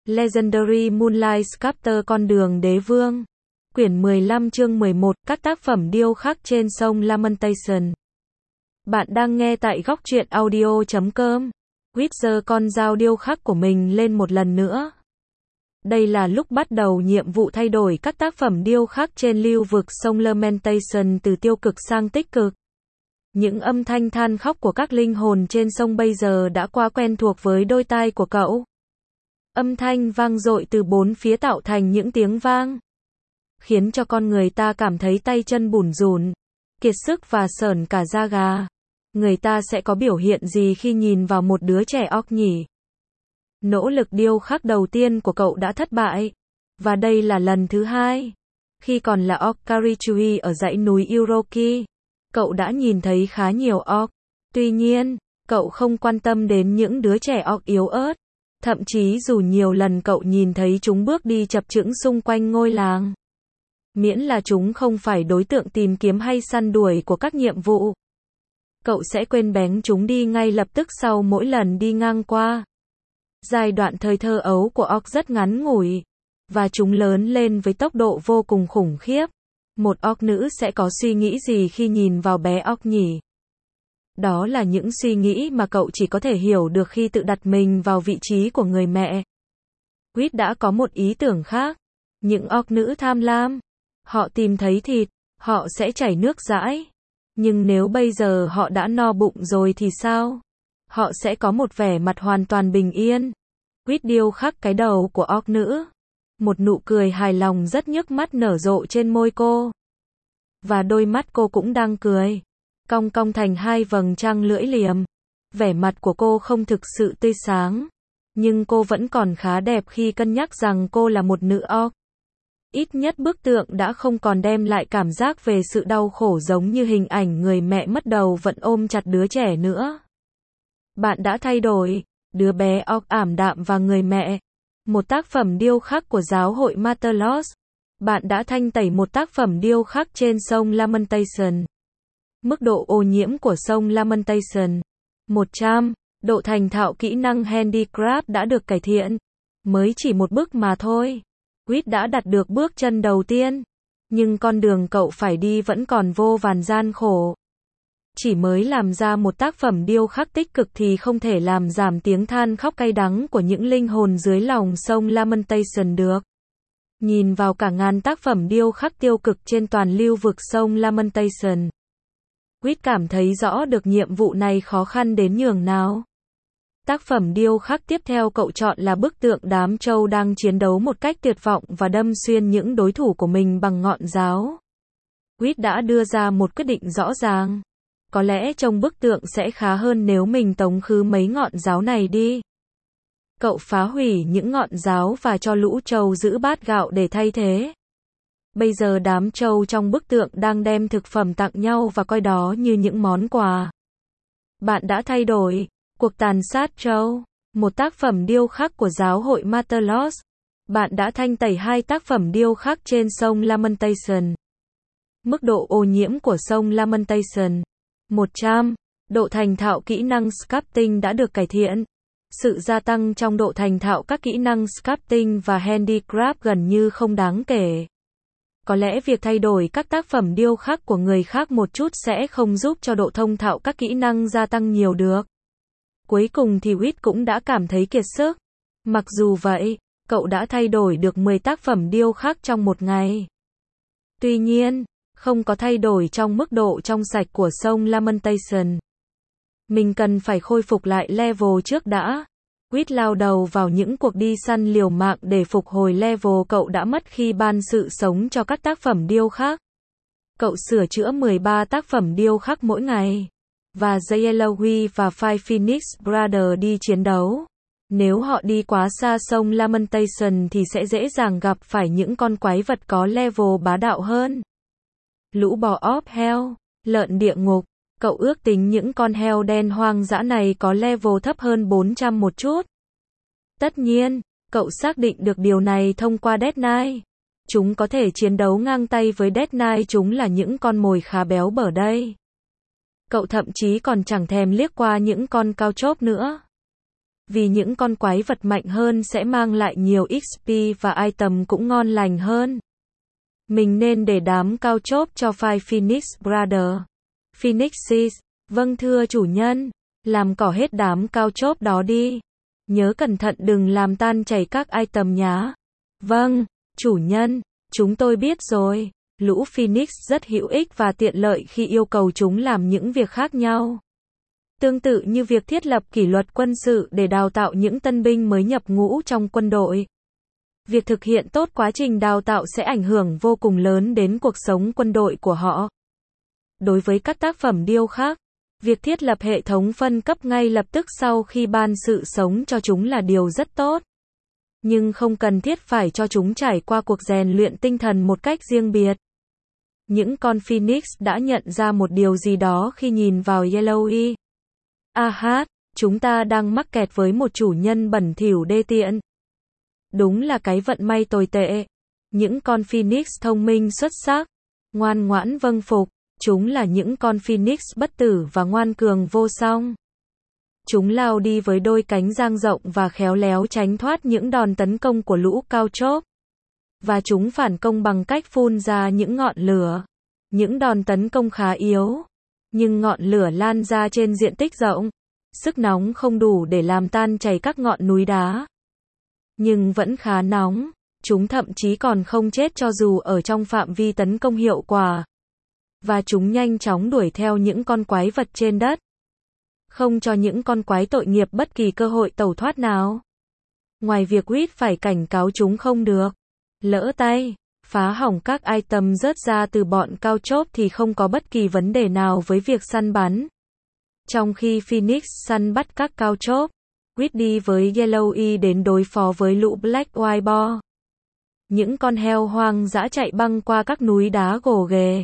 Legendary Moonlight Sculptor Con đường đế vương. Quyển 15 chương 11, các tác phẩm điêu khắc trên sông Lamentation. Bạn đang nghe tại góc truyện audio.com. Quýt giơ con dao điêu khắc của mình lên một lần nữa. Đây là lúc bắt đầu nhiệm vụ thay đổi các tác phẩm điêu khắc trên lưu vực sông Lamentation từ tiêu cực sang tích cực. Những âm thanh than khóc của các linh hồn trên sông bây giờ đã quá quen thuộc với đôi tai của cậu. Âm thanh vang dội từ bốn phía tạo thành những tiếng vang, khiến cho con người ta cảm thấy tay chân bủn rủn, kiệt sức và sởn cả da gà. Người ta sẽ có biểu hiện gì khi nhìn vào một đứa trẻ orc nhỉ? Nỗ lực điêu khắc đầu tiên của cậu đã thất bại, và đây là lần thứ hai. Khi còn là orc Karichui ở dãy núi Uroki, cậu đã nhìn thấy khá nhiều orc. Tuy nhiên, cậu không quan tâm đến những đứa trẻ orc yếu ớt. Thậm chí dù nhiều lần cậu nhìn thấy chúng bước đi chập chững xung quanh ngôi làng. Miễn là chúng không phải đối tượng tìm kiếm hay săn đuổi của các nhiệm vụ, cậu sẽ quên bén chúng đi ngay lập tức sau mỗi lần đi ngang qua. Giai đoạn thời thơ ấu của orc rất ngắn ngủi, và chúng lớn lên với tốc độ vô cùng khủng khiếp. Một orc nữ sẽ có suy nghĩ gì khi nhìn vào bé orc nhỉ? Đó là những suy nghĩ mà cậu chỉ có thể hiểu được khi tự đặt mình vào vị trí của người mẹ. Quýt đã có một ý tưởng khác. Những orc nữ tham lam. Họ tìm thấy thịt, họ sẽ chảy nước dãi. Nhưng nếu bây giờ họ đã no bụng rồi thì sao? Họ sẽ có một vẻ mặt hoàn toàn bình yên. Quýt điêu khắc cái đầu của orc nữ. Một nụ cười hài lòng rất nhức mắt nở rộ trên môi cô. Và đôi mắt cô cũng đang cười, cong cong thành hai vầng trăng lưỡi liềm. Vẻ mặt của cô không thực sự tươi sáng, nhưng cô vẫn còn khá đẹp khi cân nhắc rằng cô là một nữ orc. Ít nhất bức tượng đã không còn đem lại cảm giác về sự đau khổ giống như hình ảnh người mẹ mất đầu vẫn ôm chặt đứa trẻ nữa. Bạn đã thay đổi, đứa bé orc ảm đạm và người mẹ. Một tác phẩm điêu khắc của giáo hội Matelos. Bạn đã thanh tẩy một tác phẩm điêu khắc trên sông Lamentation. Mức độ ô nhiễm của sông Lamentation 100. Độ thành thạo kỹ năng handicraft đã được cải thiện. Mới chỉ một bước mà thôi. Quýt đã đặt được bước chân đầu tiên. Nhưng con đường cậu phải đi vẫn còn vô vàn gian khổ. Chỉ mới làm ra một tác phẩm điêu khắc tích cực thì không thể làm giảm tiếng than khóc cay đắng của những linh hồn dưới lòng sông Lamentation được. Nhìn vào cả ngàn tác phẩm điêu khắc tiêu cực trên toàn lưu vực sông Lamentation, Quýt cảm thấy rõ được nhiệm vụ này khó khăn đến nhường nào. Tác phẩm điêu khắc tiếp theo cậu chọn là bức tượng đám trâu đang chiến đấu một cách tuyệt vọng và đâm xuyên những đối thủ của mình bằng ngọn giáo. Quýt đã đưa ra một quyết định rõ ràng. Có lẽ trông bức tượng sẽ khá hơn nếu mình tống khứ mấy ngọn giáo này đi. Cậu phá hủy những ngọn giáo và cho lũ trâu giữ bát gạo để thay thế. Bây giờ đám trâu trong bức tượng đang đem thực phẩm tặng nhau và coi đó như những món quà. Bạn đã thay đổi. Cuộc tàn sát trâu. Một tác phẩm điêu khắc của giáo hội Matelos. Bạn đã thanh tẩy hai tác phẩm điêu khắc trên sông Lamentation. Mức độ ô nhiễm của sông Lamentation 100. Độ thành thạo kỹ năng sculpting đã được cải thiện. Sự gia tăng trong độ thành thạo các kỹ năng sculpting và handicraft gần như không đáng kể. Có lẽ việc thay đổi các tác phẩm điêu khắc của người khác một chút sẽ không giúp cho độ thông thạo các kỹ năng gia tăng nhiều được. Cuối cùng thì Quýt cũng đã cảm thấy kiệt sức. Mặc dù vậy, cậu đã thay đổi được 10 tác phẩm điêu khắc trong một ngày. Tuy nhiên, không có thay đổi trong mức độ trong sạch của sông Lamentation. Mình cần phải khôi phục lại level trước đã. Quýt lao đầu vào những cuộc đi săn liều mạng để phục hồi level cậu đã mất khi ban sự sống cho các tác phẩm điêu khắc. Cậu sửa chữa 13 tác phẩm điêu khắc mỗi ngày. Và Yellowknife và Five Phoenix Brothers đi chiến đấu. Nếu họ đi quá xa sông Lamentation thì sẽ dễ dàng gặp phải những con quái vật có level bá đạo hơn. Lũ bò óp heo, lợn địa ngục. Cậu ước tính những con heo đen hoang dã này có level thấp hơn 400 một chút. Tất nhiên, cậu xác định được điều này thông qua Death Knight. Chúng có thể chiến đấu ngang tay với Death Knight, chúng là những con mồi khá béo bở đây. Cậu thậm chí còn chẳng thèm liếc qua những con cao chóp nữa. Vì những con quái vật mạnh hơn sẽ mang lại nhiều XP và item cũng ngon lành hơn. Mình nên để đám cao chóp cho Five Phoenix Brother. Phoenixes, vâng thưa chủ nhân, làm cỏ hết đám cao chóp đó đi. Nhớ cẩn thận đừng làm tan chảy các item nhá. Vâng, chủ nhân, chúng tôi biết rồi. Lũ Phoenix rất hữu ích và tiện lợi khi yêu cầu chúng làm những việc khác nhau. Tương tự như việc thiết lập kỷ luật quân sự để đào tạo những tân binh mới nhập ngũ trong quân đội. Việc thực hiện tốt quá trình đào tạo sẽ ảnh hưởng vô cùng lớn đến cuộc sống quân đội của họ. Đối với các tác phẩm điêu khắc, việc thiết lập hệ thống phân cấp ngay lập tức sau khi ban sự sống cho chúng là điều rất tốt. Nhưng không cần thiết phải cho chúng trải qua cuộc rèn luyện tinh thần một cách riêng biệt. Những con Phoenix đã nhận ra một điều gì đó khi nhìn vào Yellowy. Chúng ta đang mắc kẹt với một chủ nhân bẩn thỉu đê tiện. Đúng là cái vận may tồi tệ. Những con Phoenix thông minh xuất sắc, ngoan ngoãn vâng phục, chúng là những con Phoenix bất tử và ngoan cường vô song. Chúng lao đi với đôi cánh dang rộng và khéo léo tránh thoát những đòn tấn công của lũ cao chóp. Và chúng phản công bằng cách phun ra những ngọn lửa. Những đòn tấn công khá yếu, nhưng ngọn lửa lan ra trên diện tích rộng. Sức nóng không đủ để làm tan chảy các ngọn núi đá. Nhưng vẫn khá nóng, chúng thậm chí còn không chết cho dù ở trong phạm vi tấn công hiệu quả. Và chúng nhanh chóng đuổi theo những con quái vật trên đất. Không cho những con quái tội nghiệp bất kỳ cơ hội tẩu thoát nào. Ngoài việc Quýt phải cảnh cáo chúng không được lỡ tay phá hỏng các item rớt ra từ bọn cao chóp thì không có bất kỳ vấn đề nào với việc săn bắn. Trong khi Phoenix săn bắt các cao chóp, Quýt đi với Yellowy đến đối phó với lũ Black White Boar. Những con heo hoang dã chạy băng qua các núi đá gồ ghề.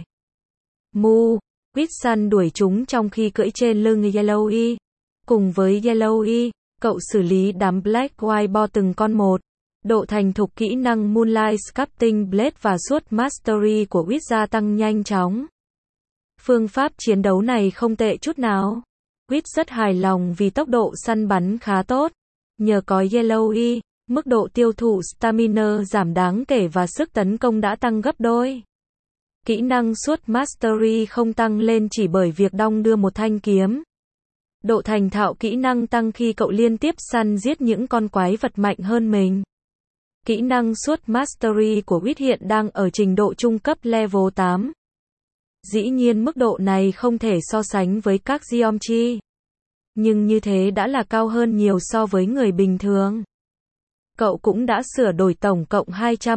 Quýt săn đuổi chúng trong khi cưỡi trên lưng Yellowy. Cùng với Yellowy, cậu xử lý đám Black White Boar từng con một. Độ thành thục kỹ năng Moonlight Sculpting Blade và Sword Mastery của Quýt gia tăng nhanh chóng. Phương pháp chiến đấu này không tệ chút nào. Quýt rất hài lòng vì tốc độ săn bắn khá tốt. Nhờ có Yellowy, mức độ tiêu thụ stamina giảm đáng kể và sức tấn công đã tăng gấp đôi. Kỹ năng Sword Mastery không tăng lên chỉ bởi việc đong đưa một thanh kiếm. Độ thành thạo kỹ năng tăng khi cậu liên tiếp săn giết những con quái vật mạnh hơn mình. Kỹ năng Sword Mastery của Quýt hiện đang ở trình độ trung cấp level 8. Dĩ nhiên mức độ này không thể so sánh với các Geometry. Nhưng như thế đã là cao hơn nhiều so với người bình thường. Cậu cũng đã sửa đổi tổng cộng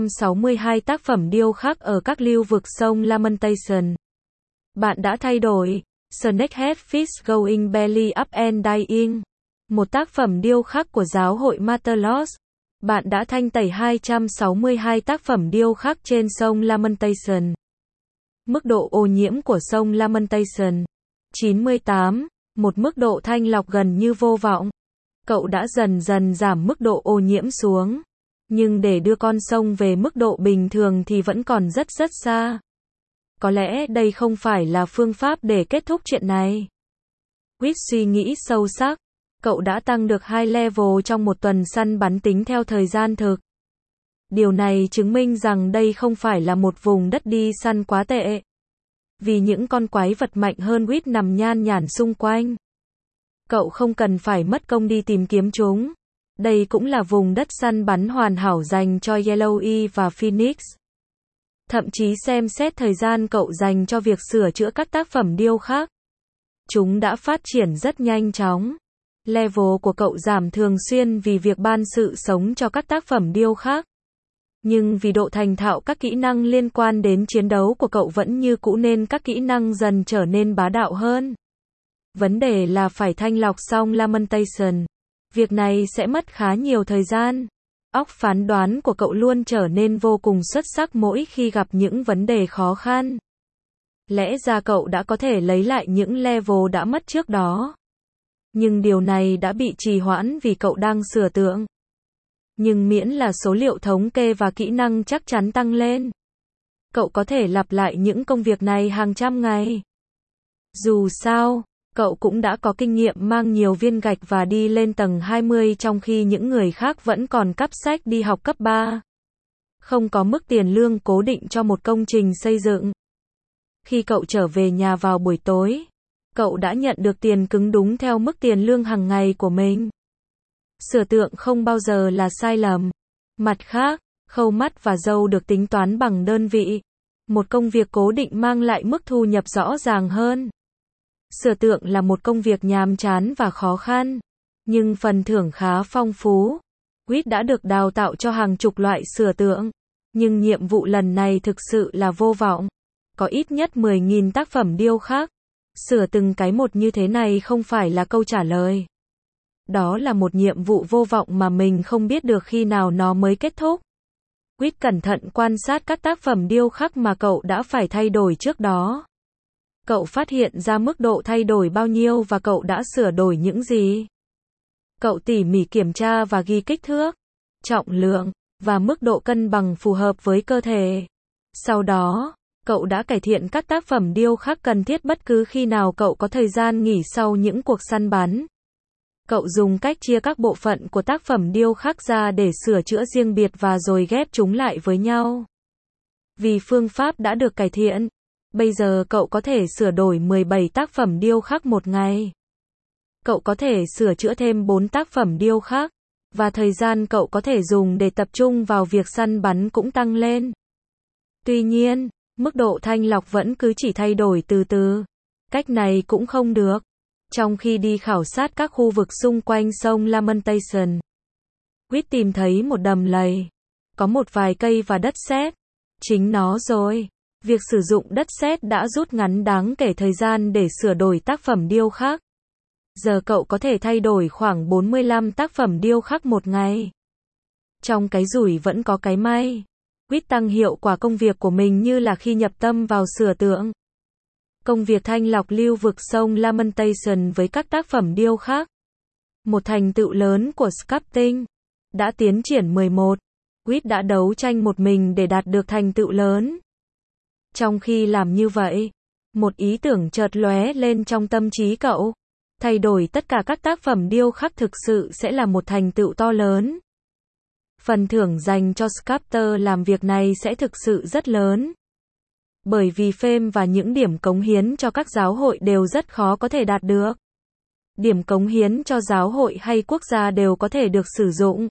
262 tác phẩm điêu khắc ở các lưu vực sông Lamentation. Bạn đã thay đổi Snakehead Fish Going Belly Up and Dying, một tác phẩm điêu khắc của giáo hội Matelos. Bạn đã thanh tẩy 262 tác phẩm điêu khắc trên sông Lamentation. Mức độ ô nhiễm của sông Lamentation 98, một mức độ thanh lọc gần như vô vọng. Cậu đã dần dần giảm mức độ ô nhiễm xuống. Nhưng để đưa con sông về mức độ bình thường thì vẫn còn rất xa. Có lẽ đây không phải là phương pháp để kết thúc chuyện này. Quýt suy nghĩ sâu sắc. Cậu đã tăng được 2 level trong một tuần săn bắn tính theo thời gian thực. Điều này chứng minh rằng đây không phải là một vùng đất đi săn quá tệ. Vì những con quái vật mạnh hơn Quýt nằm nhan nhản xung quanh. Cậu không cần phải mất công đi tìm kiếm chúng. Đây cũng là vùng đất săn bắn hoàn hảo dành cho Yellowy và Phoenix. Thậm chí xem xét thời gian cậu dành cho việc sửa chữa các tác phẩm điêu khắc. Chúng đã phát triển rất nhanh chóng. Level của cậu giảm thường xuyên vì việc ban sự sống cho các tác phẩm điêu khắc. Nhưng vì độ thành thạo các kỹ năng liên quan đến chiến đấu của cậu vẫn như cũ nên các kỹ năng dần trở nên bá đạo hơn. Vấn đề là phải thanh lọc xong Lamentation. Việc này sẽ mất khá nhiều thời gian. Óc phán đoán của cậu luôn trở nên vô cùng xuất sắc mỗi khi gặp những vấn đề khó khăn. Lẽ ra cậu đã có thể lấy lại những level đã mất trước đó. Nhưng điều này đã bị trì hoãn vì cậu đang sửa tượng. Nhưng miễn là số liệu thống kê và kỹ năng chắc chắn tăng lên, cậu có thể lặp lại những công việc này hàng trăm ngày. Dù sao, Cậu cũng đã có kinh nghiệm mang nhiều viên gạch và đi lên tầng 20 trong khi những người khác vẫn còn cắp sách đi học cấp 3. Không có mức tiền lương cố định cho một công trình xây dựng. Khi cậu trở về nhà vào buổi tối, cậu đã nhận được tiền cứng đúng theo mức tiền lương hàng ngày của mình. Sửa tượng không bao giờ là sai lầm. Mặt khác, khâu mắt và râu được tính toán bằng đơn vị. Một công việc cố định mang lại mức thu nhập rõ ràng hơn. Sửa tượng là một công việc nhàm chán và khó khăn, nhưng phần thưởng khá phong phú. Quýt đã được đào tạo cho hàng chục loại sửa tượng, nhưng nhiệm vụ lần này thực sự là vô vọng. Có ít nhất 10.000 tác phẩm điêu khắc. Sửa từng cái một như thế này không phải là câu trả lời. Đó là một nhiệm vụ vô vọng mà mình không biết được khi nào nó mới kết thúc. Quýt cẩn thận quan sát các tác phẩm điêu khắc mà cậu đã phải thay đổi trước đó. Cậu phát hiện ra mức độ thay đổi bao nhiêu và cậu đã sửa đổi những gì. Cậu tỉ mỉ kiểm tra và ghi kích thước, trọng lượng, và mức độ cân bằng phù hợp với cơ thể. Sau đó, cậu đã cải thiện các tác phẩm điêu khắc cần thiết bất cứ khi nào cậu có thời gian nghỉ sau những cuộc săn bắn. Cậu dùng cách chia các bộ phận của tác phẩm điêu khắc ra để sửa chữa riêng biệt và rồi ghép chúng lại với nhau. Vì phương pháp đã được cải thiện, bây giờ cậu có thể sửa đổi 17 tác phẩm điêu khắc một ngày. Cậu có thể sửa chữa thêm 4 tác phẩm điêu khắc, và thời gian cậu có thể dùng để tập trung vào việc săn bắn cũng tăng lên. Tuy nhiên, mức độ thanh lọc vẫn cứ chỉ thay đổi từ từ. Cách này cũng không được. Trong khi đi khảo sát các khu vực xung quanh sông Lamentation, Quýt tìm thấy một đầm lầy. Có một vài cây và đất sét. Chính nó rồi. Việc sử dụng đất sét đã rút ngắn đáng kể thời gian để sửa đổi tác phẩm điêu khắc. Giờ cậu có thể thay đổi khoảng 45 tác phẩm điêu khắc một ngày. Trong cái rủi vẫn có cái may. Quýt tăng hiệu quả công việc của mình như là khi nhập tâm vào sửa tượng. Công việc thanh lọc lưu vực sông Lamentation với các tác phẩm điêu khắc. Một thành tựu lớn của sculpting. Đã tiến triển 11. Quýt đã đấu tranh một mình để đạt được thành tựu lớn. Trong khi làm như vậy, một ý tưởng chợt lóe lên trong tâm trí cậu. Thay đổi tất cả các tác phẩm điêu khắc thực sự sẽ là một thành tựu to lớn. Phần thưởng dành cho sculptor làm việc này sẽ thực sự rất lớn. Bởi vì fame và những điểm cống hiến cho các giáo hội đều rất khó có thể đạt được. Điểm cống hiến cho giáo hội hay quốc gia đều có thể được sử dụng.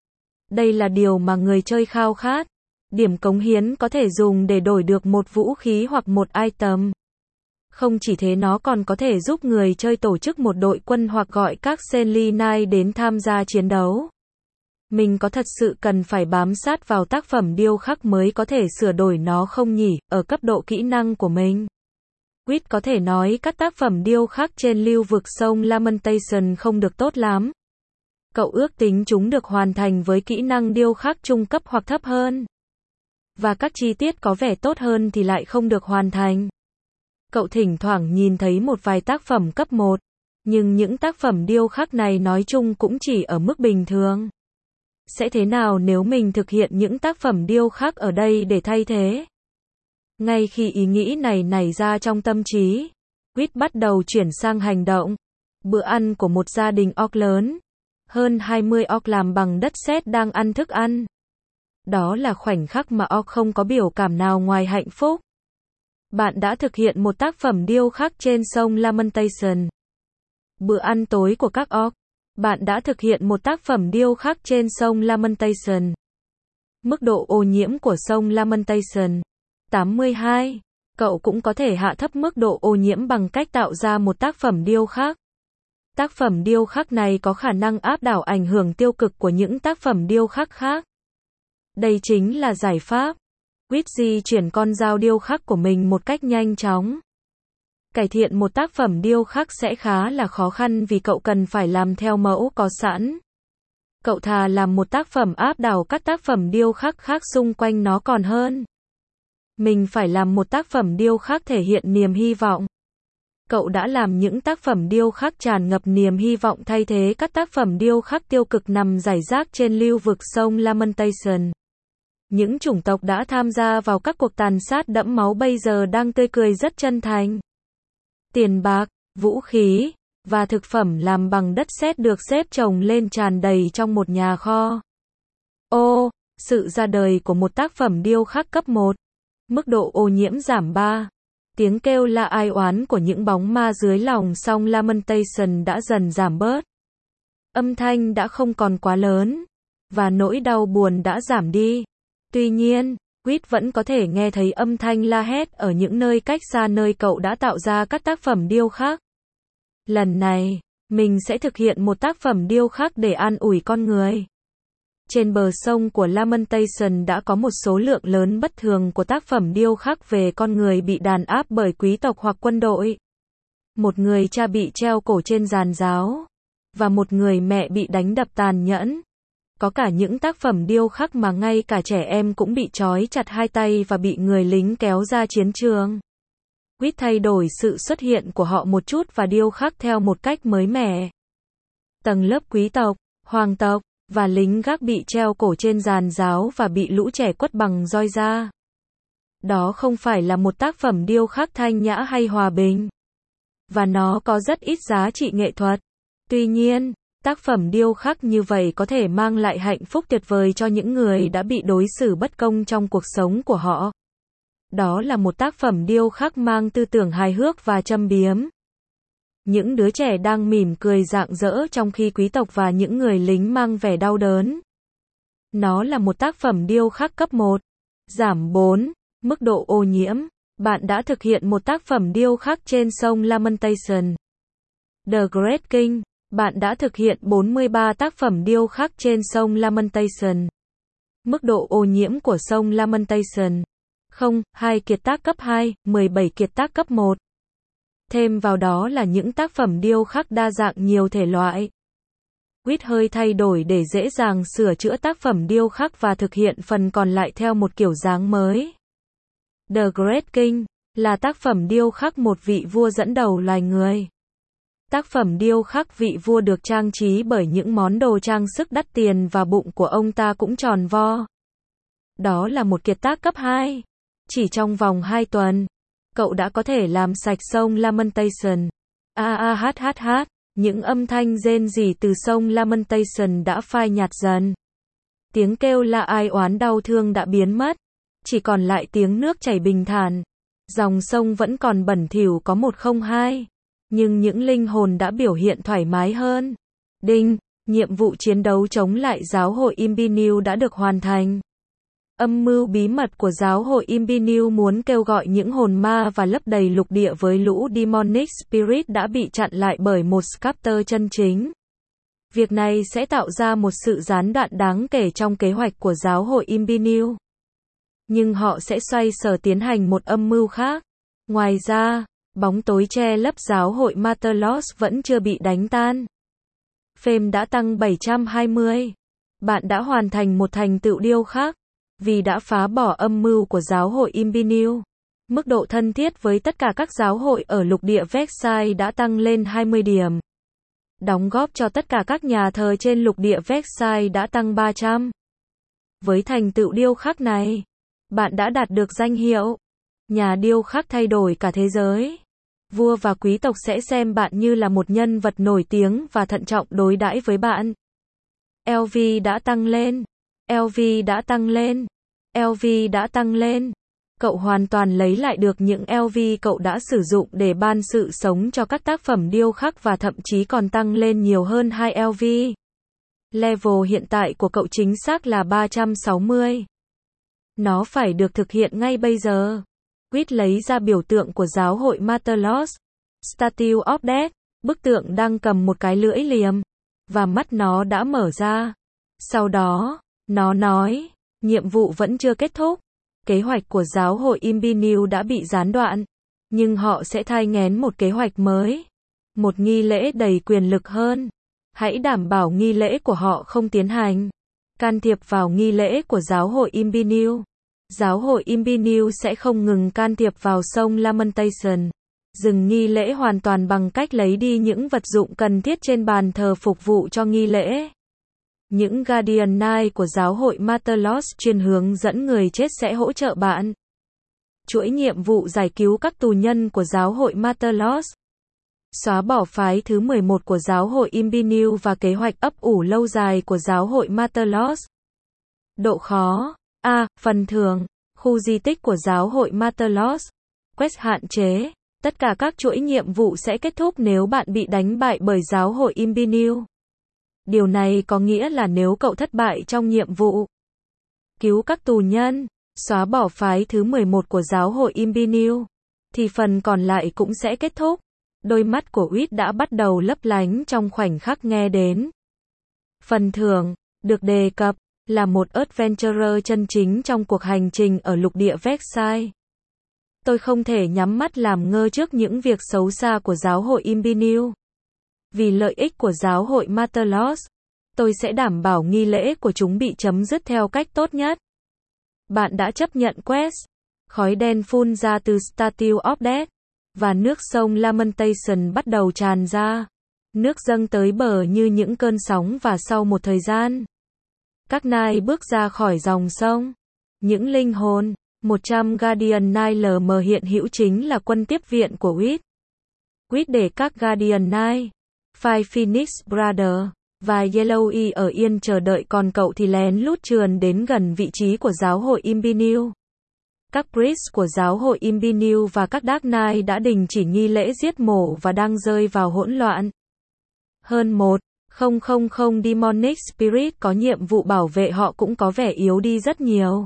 Đây là điều mà người chơi khao khát. Điểm cống hiến có thể dùng để đổi được một vũ khí hoặc một item. Không chỉ thế, nó còn có thể giúp người chơi tổ chức một đội quân hoặc gọi các Seleni đến tham gia chiến đấu. Mình có thật sự cần phải bám sát vào tác phẩm điêu khắc mới có thể sửa đổi nó không nhỉ, ở cấp độ kỹ năng của mình? Quýt có thể nói các tác phẩm điêu khắc trên lưu vực sông Lamentation không được tốt lắm. Cậu ước tính chúng được hoàn thành với kỹ năng điêu khắc trung cấp hoặc thấp hơn. Và các chi tiết có vẻ tốt hơn thì lại không được hoàn thành. Cậu thỉnh thoảng nhìn thấy một vài tác phẩm cấp 1, nhưng những tác phẩm điêu khắc này nói chung cũng chỉ ở mức bình thường. Sẽ thế nào nếu mình thực hiện những tác phẩm điêu khắc ở đây để thay thế? Ngay khi ý nghĩ này nảy ra trong tâm trí, Quýt bắt đầu chuyển sang hành động. Bữa ăn của một gia đình orc lớn. Hơn 20 orc làm bằng đất sét đang ăn thức ăn. Đó là khoảnh khắc mà orc không có biểu cảm nào ngoài hạnh phúc. Bạn đã thực hiện một tác phẩm điêu khắc trên sông Lamentation. Bữa ăn tối của các orc. Bạn đã thực hiện một tác phẩm điêu khắc trên sông Lamentation. Mức độ ô nhiễm của sông Lamentation. 82. Cậu cũng có thể hạ thấp mức độ ô nhiễm bằng cách tạo ra một tác phẩm điêu khắc. Tác phẩm điêu khắc này có khả năng áp đảo ảnh hưởng tiêu cực của những tác phẩm điêu khắc khác. Đây chính là giải pháp. Quýt di chuyển con dao điêu khắc của mình một cách nhanh chóng. Cải thiện một tác phẩm điêu khắc sẽ khá là khó khăn vì cậu cần phải làm theo mẫu có sẵn. Cậu thà làm một tác phẩm áp đảo các tác phẩm điêu khắc khác xung quanh nó còn hơn. Mình phải làm một tác phẩm điêu khắc thể hiện niềm hy vọng. Cậu đã làm những tác phẩm điêu khắc tràn ngập niềm hy vọng thay thế các tác phẩm điêu khắc tiêu cực nằm rải rác trên lưu vực sông Lamentation. Những chủng tộc đã tham gia vào các cuộc tàn sát đẫm máu bây giờ đang tươi cười rất chân thành. Tiền bạc, vũ khí, và thực phẩm làm bằng đất sét được xếp chồng lên tràn đầy trong một nhà kho. Ô, sự ra đời của một tác phẩm điêu khắc cấp 1. Mức độ ô nhiễm giảm 3. Tiếng kêu la ai oán của những bóng ma dưới lòng sông Lamentation đã dần giảm bớt. Âm thanh đã không còn quá lớn, và nỗi đau buồn đã giảm đi. Tuy nhiên, Quýt vẫn có thể nghe thấy âm thanh la hét ở những nơi cách xa nơi cậu đã tạo ra các tác phẩm điêu khắc. Lần này, mình sẽ thực hiện một tác phẩm điêu khắc để an ủi con người. Trên bờ sông của Lamentation đã có một số lượng lớn bất thường của tác phẩm điêu khắc về con người bị đàn áp bởi quý tộc hoặc quân đội. Một người cha bị treo cổ trên giàn giáo, và một người mẹ bị đánh đập tàn nhẫn. Có cả những tác phẩm điêu khắc mà ngay cả trẻ em cũng bị trói chặt hai tay và bị người lính kéo ra chiến trường. Quýt thay đổi sự xuất hiện của họ một chút và điêu khắc theo một cách mới mẻ. Tầng lớp quý tộc, hoàng tộc, và lính gác bị treo cổ trên giàn giáo và bị lũ trẻ quất bằng roi da. Đó không phải là một tác phẩm điêu khắc thanh nhã hay hòa bình. Và nó có rất ít giá trị nghệ thuật. Tuy nhiên, tác phẩm điêu khắc như vậy có thể mang lại hạnh phúc tuyệt vời cho những người đã bị đối xử bất công trong cuộc sống của họ. Đó là một tác phẩm điêu khắc mang tư tưởng hài hước và châm biếm. Những đứa trẻ đang mỉm cười rạng rỡ trong khi quý tộc và những người lính mang vẻ đau đớn. Nó là một tác phẩm điêu khắc cấp 1. Giảm 4. Mức độ ô nhiễm. Bạn đã thực hiện một tác phẩm điêu khắc trên sông Lamentation. The Great King. Bạn đã thực hiện 43 tác phẩm điêu khắc trên sông Lamentation. Mức độ ô nhiễm của sông Lamentation. 0, 2 kiệt tác cấp 2, 17 kiệt tác cấp 1. Thêm vào đó là những tác phẩm điêu khắc đa dạng nhiều thể loại. Quýt hơi thay đổi để dễ dàng sửa chữa tác phẩm điêu khắc và thực hiện phần còn lại theo một kiểu dáng mới. The Great King là tác phẩm điêu khắc một vị vua dẫn đầu loài người. Tác phẩm điêu khắc vị vua được trang trí bởi những món đồ trang sức đắt tiền và bụng của ông ta cũng tròn vo. Đó là một kiệt tác cấp 2. Chỉ trong vòng 2 tuần, cậu đã có thể làm sạch sông Lamentation. Những âm thanh rên rỉ từ sông Lamentation đã phai nhạt dần. Tiếng kêu la ai oán đau thương đã biến mất. Chỉ còn lại tiếng nước chảy bình thản. Dòng sông vẫn còn bẩn thỉu có 102. Nhưng những linh hồn đã biểu hiện thoải mái hơn. Đinh, nhiệm vụ chiến đấu chống lại giáo hội Imbineu đã được hoàn thành. Âm mưu bí mật của giáo hội Imbineu muốn kêu gọi những hồn ma và lấp đầy lục địa với lũ Demonic Spirit đã bị chặn lại bởi một Sculptor chân chính. Việc này sẽ tạo ra một sự gián đoạn đáng kể trong kế hoạch của giáo hội Imbineu. Nhưng họ sẽ xoay sở tiến hành một âm mưu khác. Ngoài ra, bóng tối che lấp giáo hội Martelos vẫn chưa bị đánh tan. Fame đã tăng 720. Bạn đã hoàn thành một thành tựu điêu khắc. Vì đã phá bỏ âm mưu của giáo hội Imbineu. Mức độ thân thiết với tất cả các giáo hội ở lục địa Vexai đã tăng lên 20 điểm. Đóng góp cho tất cả các nhà thờ trên lục địa Vexai đã tăng 300. Với thành tựu điêu khắc này, bạn đã đạt được danh hiệu nhà điêu khắc thay đổi cả thế giới. Vua và quý tộc sẽ xem bạn như là một nhân vật nổi tiếng và thận trọng đối đãi với bạn. LV đã tăng lên. LV đã tăng lên. LV đã tăng lên. Cậu hoàn toàn lấy lại được những LV cậu đã sử dụng để ban sự sống cho các tác phẩm điêu khắc và thậm chí còn tăng lên nhiều hơn 2 LV. Level hiện tại của cậu chính xác là 360. Nó phải được thực hiện ngay bây giờ. Quýt lấy ra biểu tượng của giáo hội Martelos. Statue of Death. Bức tượng đang cầm một cái lưỡi liềm. Và mắt nó đã mở ra. Sau đó, nó nói, nhiệm vụ vẫn chưa kết thúc. Kế hoạch của giáo hội Imbineu đã bị gián đoạn. Nhưng họ sẽ thai nghén một kế hoạch mới. Một nghi lễ đầy quyền lực hơn. Hãy đảm bảo nghi lễ của họ không tiến hành can thiệp vào nghi lễ của giáo hội Imbineu. Giáo hội Imbineu sẽ không ngừng can thiệp vào sông Lamentation. Dừng nghi lễ hoàn toàn bằng cách lấy đi những vật dụng cần thiết trên bàn thờ phục vụ cho nghi lễ. Những Guardian Knight của giáo hội Martelos chuyên hướng dẫn người chết sẽ hỗ trợ bạn. Chuỗi nhiệm vụ giải cứu các tù nhân của giáo hội Martelos. Xóa bỏ phái thứ 11 của giáo hội Imbinu và kế hoạch ấp ủ lâu dài của giáo hội Martelos. Độ khó. A. Phần thưởng. Khu di tích của giáo hội Martelos. Quest hạn chế. Tất cả các chuỗi nhiệm vụ sẽ kết thúc nếu bạn bị đánh bại bởi giáo hội Imbinu. Điều này có nghĩa là nếu cậu thất bại trong nhiệm vụ cứu các tù nhân, xóa bỏ phái thứ 11 của giáo hội Imbinu, thì phần còn lại cũng sẽ kết thúc. Đôi mắt của Whit đã bắt đầu lấp lánh trong khoảnh khắc nghe đến. Phần thưởng được đề cập là một adventurer chân chính trong cuộc hành trình ở lục địa Vexai. Tôi không thể nhắm mắt làm ngơ trước những việc xấu xa của giáo hội Imbinu. Vì lợi ích của giáo hội Martelos, tôi sẽ đảm bảo nghi lễ của chúng bị chấm dứt theo cách tốt nhất. Bạn đã chấp nhận quest. Khói đen phun ra từ Statue of Death, và nước sông Lamentation bắt đầu tràn ra. Nước dâng tới bờ như những cơn sóng và sau một thời gian, các nai bước ra khỏi dòng sông. Những linh hồn, 100 Guardian Knight LM hiện hữu chính là quân tiếp viện của Whit. Whit để các Guardian Knight, Five Phoenix Brother và Yellow ở yên chờ đợi, còn cậu thì lén lút trườn đến gần vị trí của giáo hội Imbinu. Các priest của giáo hội Imbinu và các Dark Knight đã đình chỉ nghi lễ giết mổ và đang rơi vào hỗn loạn. Hơn 1,000 Demonic Spirit có nhiệm vụ bảo vệ họ cũng có vẻ yếu đi rất nhiều.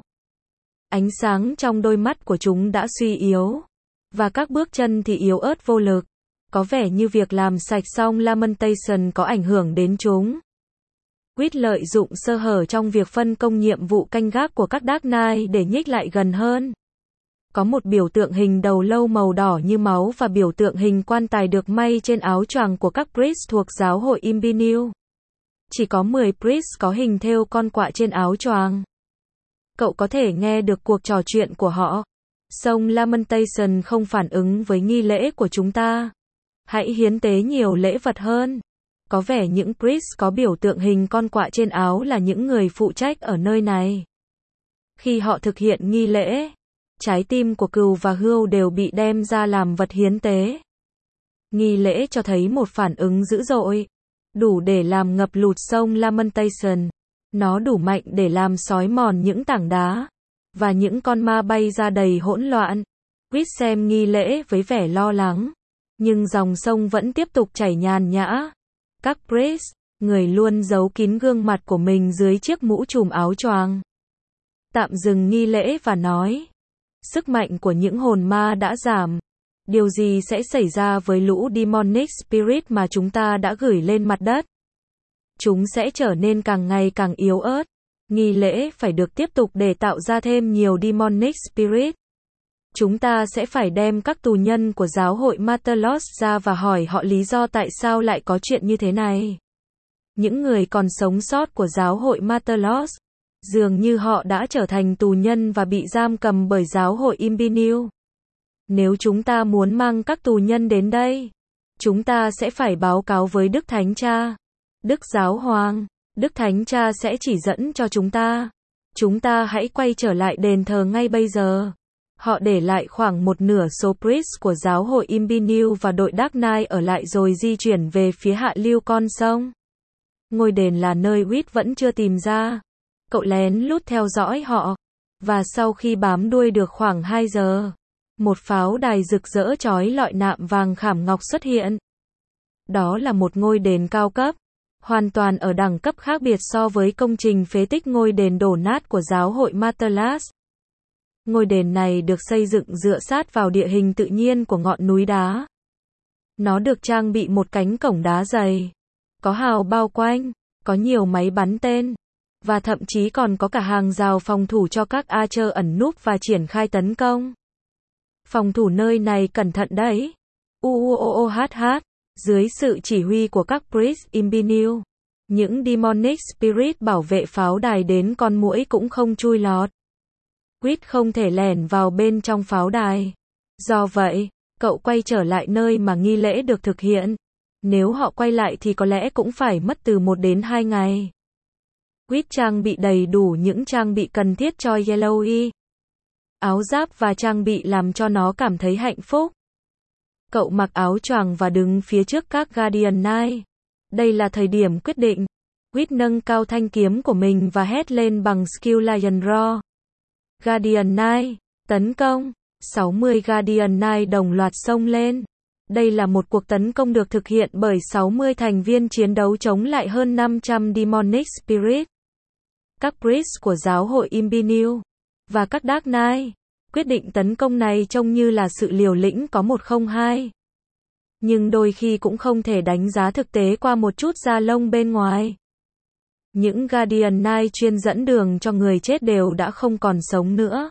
Ánh sáng trong đôi mắt của chúng đã suy yếu, và các bước chân thì yếu ớt vô lực. Có vẻ như việc làm sạch xong Lamentation có ảnh hưởng đến chúng. Whit lợi dụng sơ hở trong việc phân công nhiệm vụ canh gác của các Dark Knight để nhích lại gần hơn. Có một biểu tượng hình đầu lâu màu đỏ như máu và biểu tượng hình quan tài được may trên áo choàng của các priest thuộc giáo hội Imbinu. Chỉ có 10 priest có hình thêu con quạ trên áo choàng. Cậu có thể nghe được cuộc trò chuyện của họ. Sông Lamentation không phản ứng với nghi lễ của chúng ta. Hãy hiến tế nhiều lễ vật hơn. Có vẻ những priest có biểu tượng hình con quạ trên áo là những người phụ trách ở nơi này. Khi họ thực hiện nghi lễ, trái tim của cừu và hươu đều bị đem ra làm vật hiến tế. Nghi lễ cho thấy một phản ứng dữ dội, đủ để làm ngập lụt sông Lamentation. Nó đủ mạnh để làm xói mòn những tảng đá, và những con ma bay ra đầy hỗn loạn. Whit xem nghi lễ với vẻ lo lắng, nhưng dòng sông vẫn tiếp tục chảy nhàn nhã. Các priest, người luôn giấu kín gương mặt của mình dưới chiếc mũ trùm áo choàng, tạm dừng nghi lễ và nói: sức mạnh của những hồn ma đã giảm. Điều gì sẽ xảy ra với lũ Demonic Spirit mà chúng ta đã gửi lên mặt đất? Chúng sẽ trở nên càng ngày càng yếu ớt. Nghi lễ phải được tiếp tục để tạo ra thêm nhiều Demonic Spirit. Chúng ta sẽ phải đem các tù nhân của giáo hội Martelos ra và hỏi họ lý do tại sao lại có chuyện như thế này. Những người còn sống sót của giáo hội Martelos, dường như họ đã trở thành tù nhân và bị giam cầm bởi giáo hội Imbinu. Nếu chúng ta muốn mang các tù nhân đến đây, chúng ta sẽ phải báo cáo với Đức Thánh Cha, Đức Giáo Hoàng. Đức Thánh Cha sẽ chỉ dẫn cho chúng ta. Chúng ta hãy quay trở lại đền thờ ngay bây giờ. Họ để lại khoảng một nửa số priest của giáo hội Imbinu và đội Dark Knight ở lại rồi di chuyển về phía hạ lưu con sông. Ngôi đền là nơi Whit vẫn chưa tìm ra. Cậu lén lút theo dõi họ, và sau khi bám đuôi được khoảng 2 giờ, một pháo đài rực rỡ chói lọi nạm vàng khảm ngọc xuất hiện. Đó là một ngôi đền cao cấp, hoàn toàn ở đẳng cấp khác biệt so với công trình phế tích ngôi đền đổ nát của giáo hội Martelos. Ngôi đền này được xây dựng dựa sát vào địa hình tự nhiên của ngọn núi đá. Nó được trang bị một cánh cổng đá dày, có hào bao quanh, có nhiều máy bắn tên, và thậm chí còn có cả hàng rào phòng thủ cho các archer ẩn núp và triển khai tấn công. Phòng thủ nơi này cẩn thận đấy. Dưới sự chỉ huy của các priest Imbinu, những Demonic Spirit bảo vệ pháo đài đến con muỗi cũng không chui lọt. Whit không thể lẻn vào bên trong pháo đài. Do vậy, cậu quay trở lại nơi mà nghi lễ được thực hiện. Nếu họ quay lại thì có lẽ cũng phải mất từ 1 đến 2 ngày. Whit trang bị đầy đủ những trang bị cần thiết cho Yellow. Áo giáp và trang bị làm cho nó cảm thấy hạnh phúc. Cậu mặc áo choàng và đứng phía trước các Guardian Knight. Đây là thời điểm quyết định. Quýt nâng cao thanh kiếm của mình và hét lên bằng Skill Lion Roar. Guardian Knight, tấn công. 60 Guardian Knight đồng loạt xông lên. Đây là một cuộc tấn công được thực hiện bởi 60 thành viên chiến đấu chống lại hơn 500 Demonic Spirit. Các Priest của giáo hội Imbenil và các Dark Knight. Quyết định tấn công này trông như là sự liều lĩnh có 102. Nhưng đôi khi cũng không thể đánh giá thực tế qua một chút da lông bên ngoài. Những Guardian Knight chuyên dẫn đường cho người chết đều đã không còn sống nữa.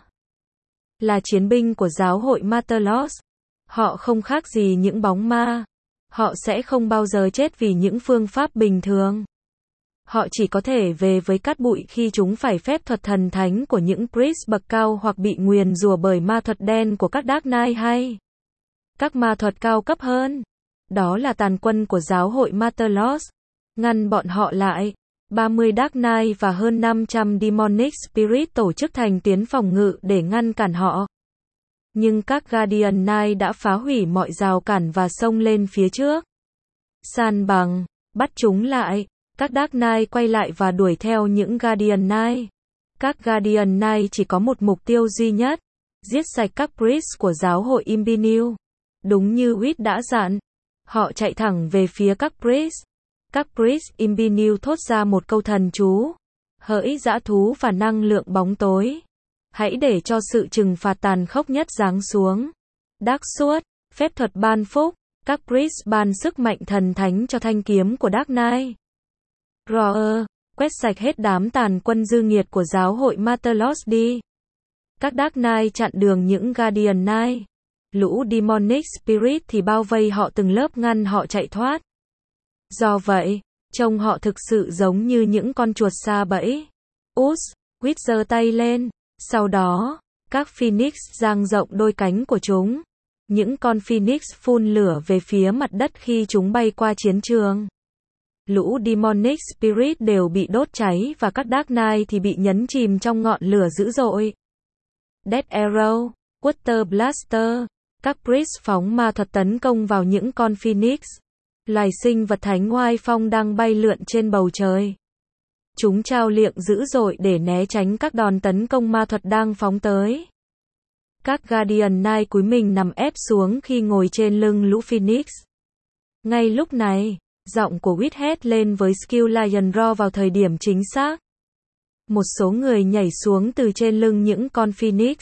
Là chiến binh của giáo hội Martelos. Họ không khác gì những bóng ma. Họ sẽ không bao giờ chết vì những phương pháp bình thường. Họ chỉ có thể về với cát bụi khi chúng phải phép thuật thần thánh của những priest bậc cao hoặc bị nguyền rủa bởi ma thuật đen của các Dark Knight hay các ma thuật cao cấp hơn. Đó là tàn quân của giáo hội Martelos. Ngăn bọn họ lại. 30 Dark Knight và hơn 500 Demonic Spirit tổ chức thành tuyến phòng ngự để ngăn cản họ. Nhưng các Guardian Knight đã phá hủy mọi rào cản và xông lên phía trước. San bằng, bắt chúng lại. Các Dark Knight quay lại và đuổi theo những Guardian Knight. Các Guardian Knight chỉ có một mục tiêu duy nhất. Giết sạch các Priest của giáo hội Imbenil. Đúng như Whit đã dặn. Họ chạy thẳng về phía các Priest. Các Priest Imbenil thốt ra một câu thần chú. Hỡi dã thú và năng lượng bóng tối. Hãy để cho sự trừng phạt tàn khốc nhất giáng xuống. Dark Sword, phép thuật ban phúc. Các Priest ban sức mạnh thần thánh cho thanh kiếm của Dark Knight. Roar, quét sạch hết đám tàn quân dư nghiệt của giáo hội Martelos đi. Các Dark Knight chặn đường những Guardian Knight. Lũ Demonic Spirit thì bao vây họ từng lớp ngăn họ chạy thoát. Do vậy, trông họ thực sự giống như những con chuột sa bẫy. Whit giơ tay lên. Sau đó, các Phoenix dang rộng đôi cánh của chúng. Những con Phoenix phun lửa về phía mặt đất khi chúng bay qua chiến trường. Lũ Demonic Spirit đều bị đốt cháy và các Dark Knight thì bị nhấn chìm trong ngọn lửa dữ dội. Death Arrow, Water Blaster. Các Priest phóng ma thuật tấn công vào những con Phoenix. Loài sinh vật thánh oai phong đang bay lượn trên bầu trời. Chúng trao liệng dữ dội để né tránh các đòn tấn công ma thuật đang phóng tới. Các Guardian Knight cúi mình nằm ép xuống khi ngồi trên lưng lũ Phoenix. Ngay lúc này, giọng của Whit hét lên với Skill Lion Roar vào thời điểm chính xác. Một số người nhảy xuống từ trên lưng những con Phoenix.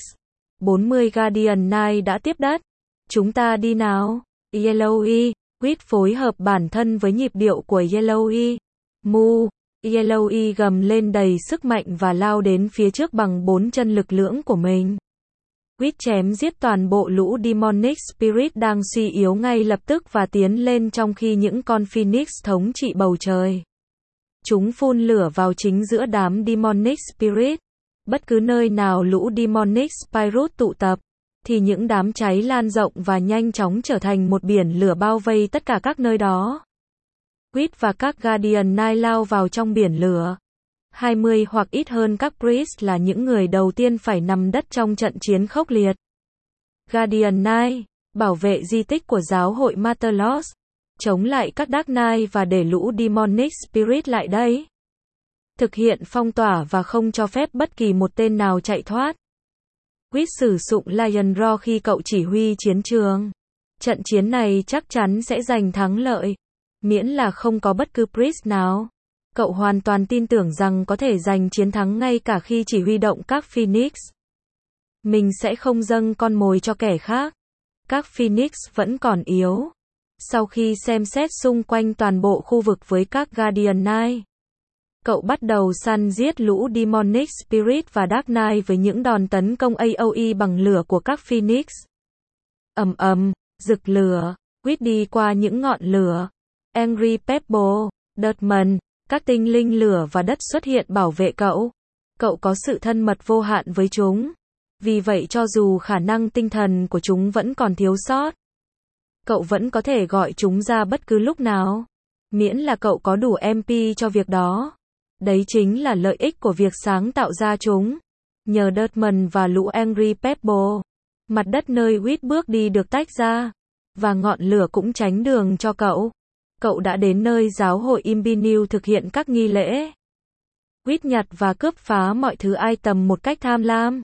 40 Guardian Knight đã tiếp đất. Chúng ta đi nào. Yellowy, Whit phối hợp bản thân với nhịp điệu của Yellowy. Mu. Yellowy gầm lên đầy sức mạnh và lao đến phía trước bằng 4 chân lực lưỡng của mình. Whit chém giết toàn bộ lũ Demonic Spirit đang suy yếu ngay lập tức và tiến lên trong khi những con Phoenix thống trị bầu trời. Chúng phun lửa vào chính giữa đám Demonic Spirit. Bất cứ nơi nào lũ Demonic Spirit tụ tập, thì những đám cháy lan rộng và nhanh chóng trở thành một biển lửa bao vây tất cả các nơi đó. Whit và các Guardian Knight lao vào trong biển lửa. 20 hoặc ít hơn các Priest là những người đầu tiên phải nằm đất trong trận chiến khốc liệt. Guardian Knight, bảo vệ di tích của giáo hội Martelos, chống lại các Dark Knight và để lũ Demonic Spirit lại đây. Thực hiện phong tỏa và không cho phép bất kỳ một tên nào chạy thoát. Whit sử dụng Lion Roar khi cậu chỉ huy chiến trường. Trận chiến này chắc chắn sẽ giành thắng lợi. Miễn là không có bất cứ Priest nào. Cậu hoàn toàn tin tưởng rằng có thể giành chiến thắng ngay cả khi chỉ huy động các Phoenix. Mình sẽ không dâng con mồi cho kẻ khác. Các Phoenix vẫn còn yếu. Sau khi xem xét xung quanh toàn bộ khu vực với các Guardian Knight, cậu bắt đầu săn giết lũ Demonic Spirit và Dark Knight với những đòn tấn công AoE bằng lửa của các Phoenix. Ầm ầm, rực lửa, Whit đi qua những ngọn lửa. Angry Pebble, Dirtman, các tinh linh lửa và đất xuất hiện bảo vệ cậu. Cậu có sự thân mật vô hạn với chúng. Vì vậy cho dù khả năng tinh thần của chúng vẫn còn thiếu sót, cậu vẫn có thể gọi chúng ra bất cứ lúc nào. Miễn là cậu có đủ MP cho việc đó. Đấy chính là lợi ích của việc sáng tạo ra chúng. Nhờ Dirtman và lũ Angry Pebble, mặt đất nơi Whit bước đi được tách ra. và ngọn lửa cũng tránh đường cho cậu. Cậu đã đến nơi giáo hội Imbiniu thực hiện các nghi lễ. Quýt nhặt và cướp phá mọi thứ item một cách tham lam.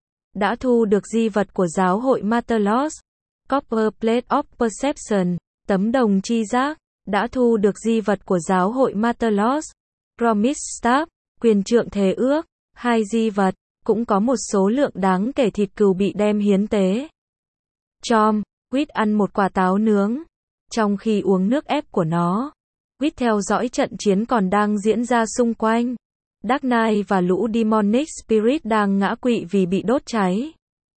Đã thu được di vật của giáo hội Martelos, Copper Plate of Perception, tấm đồng tri giác. Đã thu được di vật của giáo hội Martelos, Promise Staff, quyền trượng thề ước. 2 di vật, cũng có một số lượng đáng kể thịt cừu bị đem hiến tế. Chom, Quýt ăn một quả táo nướng. Trong khi uống nước ép của nó, Quýt theo dõi trận chiến còn đang diễn ra xung quanh. Dark Knight và lũ Demonic Spirit đang ngã quỵ vì bị đốt cháy.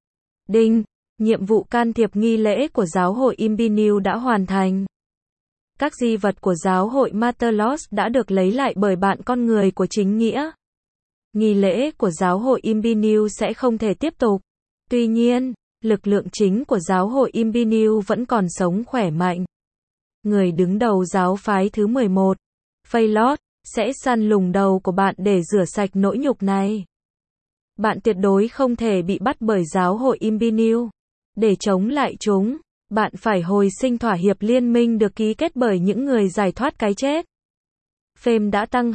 Đinh, nhiệm vụ can thiệp nghi lễ của giáo hội Imbiniu đã hoàn thành. Các di vật của giáo hội Martelos đã được lấy lại bởi bạn con người của chính nghĩa. Nghi lễ của giáo hội Imbiniu sẽ không thể tiếp tục. Tuy nhiên, lực lượng chính của giáo hội Imbiniu vẫn còn sống khỏe mạnh. Người đứng đầu giáo phái thứ 11, Phaelot, sẽ săn lùng đầu của bạn để rửa sạch nỗi nhục này. Bạn tuyệt đối không thể bị bắt bởi giáo hội Imbiniu. Để chống lại chúng, bạn phải hồi sinh thỏa hiệp liên minh được ký kết bởi những người giải thoát cái chết. Fame đã tăng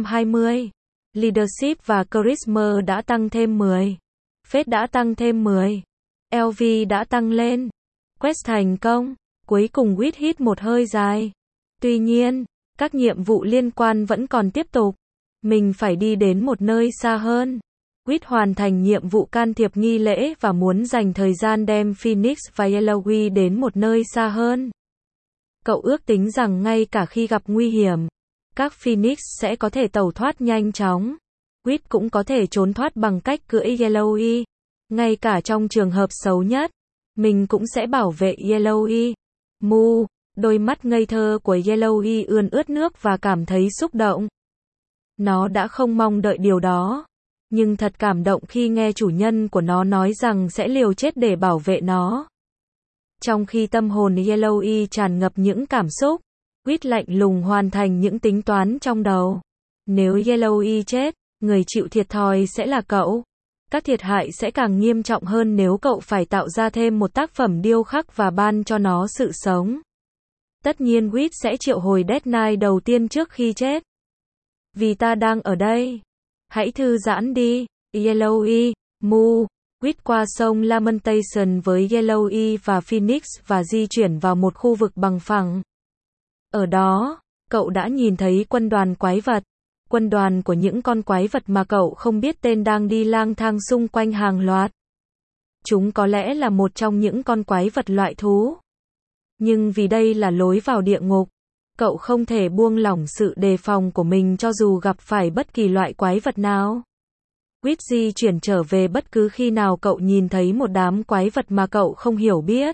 220. Leadership và Charisma đã tăng thêm 10. Faith đã tăng thêm 10. LV đã tăng lên. Quest thành công. Cuối cùng Quýt hít một hơi dài. Tuy nhiên, các nhiệm vụ liên quan vẫn còn tiếp tục. Mình phải đi đến một nơi xa hơn. Quýt hoàn thành nhiệm vụ can thiệp nghi lễ và muốn dành thời gian đem Phoenix và Yellowkey đến một nơi xa hơn. Cậu ước tính rằng ngay cả khi gặp nguy hiểm, các Phoenix sẽ có thể tẩu thoát nhanh chóng. Quýt cũng có thể trốn thoát bằng cách cưỡi Yellowkey. Ngay cả trong trường hợp xấu nhất, mình cũng sẽ bảo vệ Yellowkey. Mu, đôi mắt ngây thơ của Yellowkey ươn ướt nước và cảm thấy xúc động. Nó đã không mong đợi điều đó, nhưng thật cảm động khi nghe chủ nhân của nó nói rằng sẽ liều chết để bảo vệ nó. Trong khi tâm hồn Yellowkey tràn ngập những cảm xúc, Quýt lạnh lùng hoàn thành những tính toán trong đầu. Nếu Yellowkey chết, người chịu thiệt thòi sẽ là cậu. Các thiệt hại sẽ càng nghiêm trọng hơn nếu cậu phải tạo ra thêm một tác phẩm điêu khắc và ban cho nó sự sống. Tất nhiên Quýt sẽ triệu hồi Death Knight đầu tiên trước khi chết. Vì ta đang ở đây. Hãy thư giãn đi, Yellowkey. Mu, Quýt qua sông Lamentation với Yellowkey và Phoenix và di chuyển vào một khu vực bằng phẳng. Ở đó, cậu đã nhìn thấy quân đoàn quái vật. Quân đoàn của những con quái vật mà cậu không biết tên đang đi lang thang xung quanh hàng loạt. Chúng có lẽ là một trong những con quái vật loại thú. Nhưng vì đây là lối vào địa ngục, cậu không thể buông lỏng sự đề phòng của mình cho dù gặp phải bất kỳ loại quái vật nào. Quýt di chuyển trở về bất cứ khi nào cậu nhìn thấy một đám quái vật mà cậu không hiểu biết.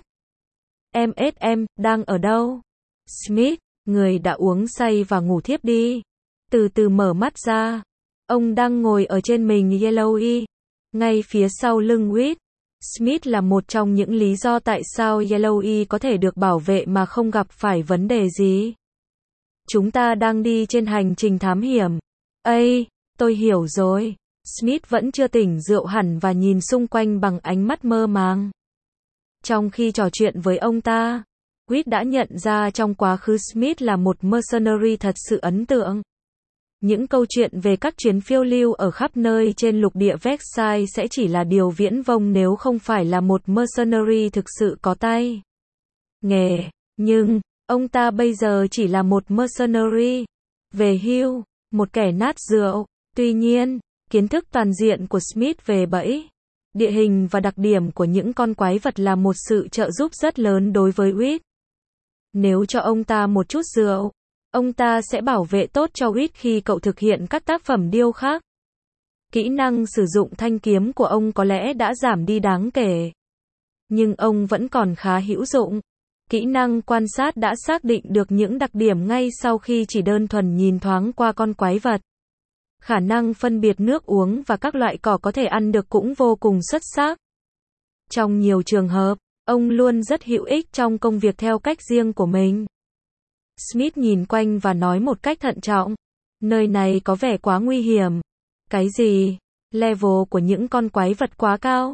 MSM, đang ở đâu? Smith, người đã uống say và ngủ thiếp đi. Từ từ mở mắt ra. Ông đang ngồi ở trên mình Yellowkey, ngay phía sau lưng Quýt. Smith là một trong những lý do tại sao Yellowkey có thể được bảo vệ mà không gặp phải vấn đề gì. Chúng ta đang đi trên hành trình thám hiểm. Ây, tôi hiểu rồi. Smith vẫn chưa tỉnh rượu hẳn và nhìn xung quanh bằng ánh mắt mơ màng. Trong khi trò chuyện với ông ta, Quýt đã nhận ra trong quá khứ Smith là một mercenary thật sự ấn tượng. Những câu chuyện về các chuyến phiêu lưu ở khắp nơi trên lục địa Vexai sẽ chỉ là điều viễn vông nếu không phải là một mercenary thực sự có tay nghề. Nhưng, ông ta bây giờ chỉ là một mercenary về hưu, một kẻ nát rượu. Tuy nhiên, kiến thức toàn diện của Smith về bẫy, địa hình và đặc điểm của những con quái vật là một sự trợ giúp rất lớn đối với Quýt. Nếu cho ông ta một chút rượu, ông ta sẽ bảo vệ tốt cho Quýt khi cậu thực hiện các tác phẩm điêu khắc. Kỹ năng sử dụng thanh kiếm của ông có lẽ đã giảm đi đáng kể, nhưng ông vẫn còn khá hữu dụng. Kỹ năng quan sát đã xác định được những đặc điểm ngay sau khi chỉ đơn thuần nhìn thoáng qua con quái vật. Khả năng phân biệt nước uống và các loại cỏ có thể ăn được cũng vô cùng xuất sắc. Trong nhiều trường hợp, ông luôn rất hữu ích trong công việc theo cách riêng của mình. Smith nhìn quanh và nói một cách thận trọng. Nơi này có vẻ quá nguy hiểm. Cái gì? Level của những con quái vật quá cao.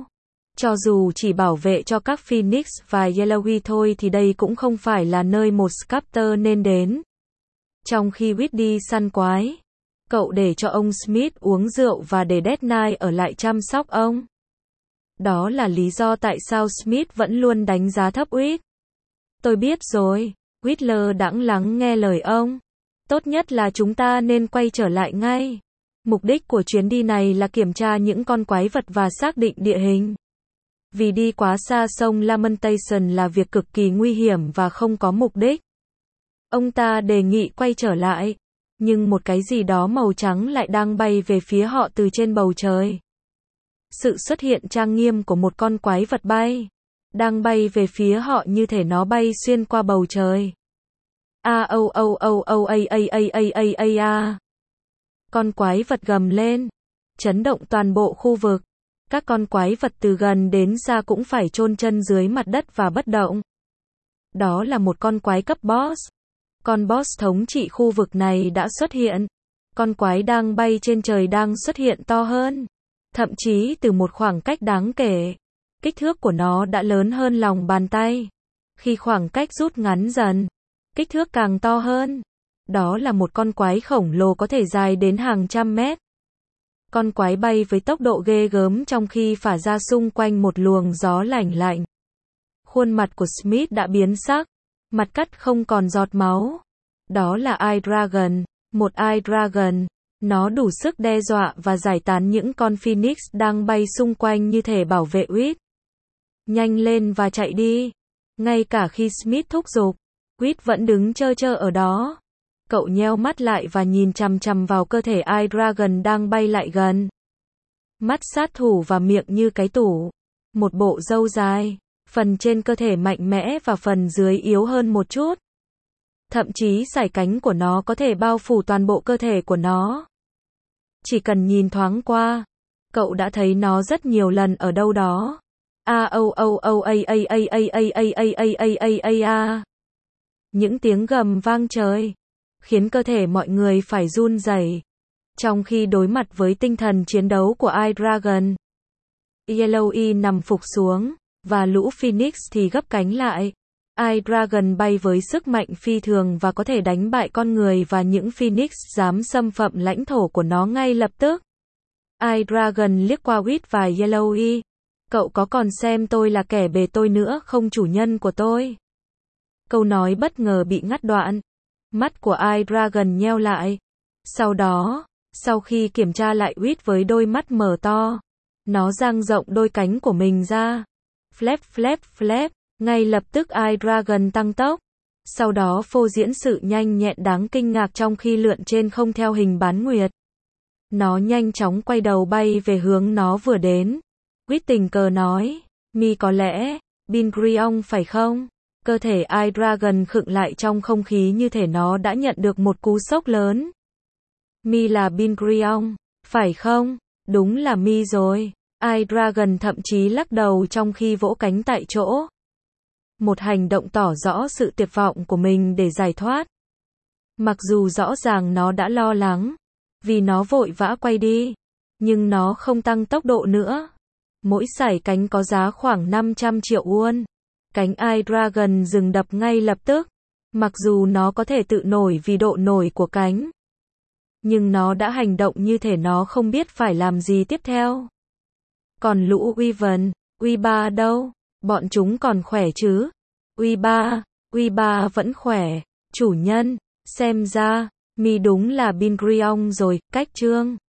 Cho dù chỉ bảo vệ cho các Phoenix và Yellowkey thôi thì đây cũng không phải là nơi một Sculptor nên đến. Trong khi Whit đi săn quái, cậu để cho ông Smith uống rượu và để Dead Knight ở lại chăm sóc ông. Đó là lý do tại sao Smith vẫn luôn đánh giá thấp Whit. Tôi biết rồi, Whit lơ đãng lắng nghe lời ông. Tốt nhất là chúng ta nên quay trở lại ngay. Mục đích của chuyến đi này là kiểm tra những con quái vật và xác định địa hình. Vì đi quá xa sông Lamentation là việc cực kỳ nguy hiểm và không có mục đích. Ông ta đề nghị quay trở lại, nhưng một cái gì đó màu trắng lại đang bay về phía họ từ trên bầu trời. Sự xuất hiện trang nghiêm của một con quái vật bay, đang bay về phía họ như thể nó bay xuyên qua bầu trời. Con quái vật gầm lên, chấn động toàn bộ khu vực. Các con quái vật từ gần đến xa cũng phải chôn chân dưới mặt đất và bất động. Đó là một con quái cấp boss. Con boss thống trị khu vực này đã xuất hiện. Con quái đang bay trên trời đang xuất hiện to hơn. Thậm chí từ một khoảng cách đáng kể. Kích thước của nó đã lớn hơn lòng bàn tay. Khi khoảng cách rút ngắn dần, kích thước càng to hơn. Đó là một con quái khổng lồ có thể dài đến hàng trăm mét. Con quái bay với tốc độ ghê gớm trong khi phả ra xung quanh một luồng gió lạnh lạnh. Khuôn mặt của Smith đã biến sắc, mặt cắt không còn giọt máu. Đó là Eye Dragon, một Eye Dragon. Nó đủ sức đe dọa và giải tán những con Phoenix đang bay xung quanh như thể bảo vệ Whit. Nhanh lên và chạy đi. Ngay cả khi Smith thúc giục, Whit vẫn đứng trơ trơ ở đó. Cậu nheo mắt lại và nhìn chằm chằm vào cơ thể Eye Dragon đang bay lại gần. Mắt sát thủ và miệng như cái tủ. Một bộ râu dài, phần trên cơ thể mạnh mẽ và phần dưới yếu hơn một chút. Thậm chí sải cánh của nó có thể bao phủ toàn bộ cơ thể của nó. Chỉ cần nhìn thoáng qua, cậu đã thấy nó rất nhiều lần ở đâu đó. Những tiếng gầm vang trời, khiến cơ thể mọi người phải run rẩy. Trong khi đối mặt với tinh thần chiến đấu của Eye Dragon, Yellowkey nằm phục xuống, và lũ Phoenix thì gấp cánh lại. Eye Dragon bay với sức mạnh phi thường và có thể đánh bại con người và những Phoenix dám xâm phạm lãnh thổ của nó ngay lập tức. Eye Dragon liếc qua Whit và Yellowkey. Cậu có còn xem tôi là kẻ bề tôi nữa không, chủ nhân của tôi? Câu nói bất ngờ bị ngắt đoạn. Mắt của Eye Dragon nheo lại. Sau đó, sau khi kiểm tra lại Whit với đôi mắt mở to, nó dang rộng đôi cánh của mình ra. Flap flap flap. Ngay lập tức Eye Dragon tăng tốc. Sau đó phô diễn sự nhanh nhẹn đáng kinh ngạc trong khi lượn trên không theo hình bán nguyệt. Nó nhanh chóng quay đầu bay về hướng nó vừa đến. Whit tình cờ nói, mi có lẽ, Bingrion phải không? Cơ thể Eye Dragon khựng lại trong không khí như thể nó đã nhận được một cú sốc lớn. Mi là Bingrion, phải không? Đúng là mi rồi. Eye Dragon thậm chí lắc đầu trong khi vỗ cánh tại chỗ. Một hành động tỏ rõ sự tuyệt vọng của mình để giải thoát. Mặc dù rõ ràng nó đã lo lắng, vì nó vội vã quay đi, nhưng nó không tăng tốc độ nữa. Mỗi sải cánh có giá khoảng 500 triệu won. Cánh Eye Dragon dừng đập ngay lập tức. Mặc dù nó có thể tự nổi vì độ nổi của cánh, nhưng nó đã hành động như thể nó không biết phải làm gì tiếp theo. Còn lũ Wyvern, Uy3 đâu? Bọn chúng còn khỏe chứ? Uy3 vẫn khỏe. Chủ nhân, xem ra, mi đúng là Bingrion rồi. Cách chương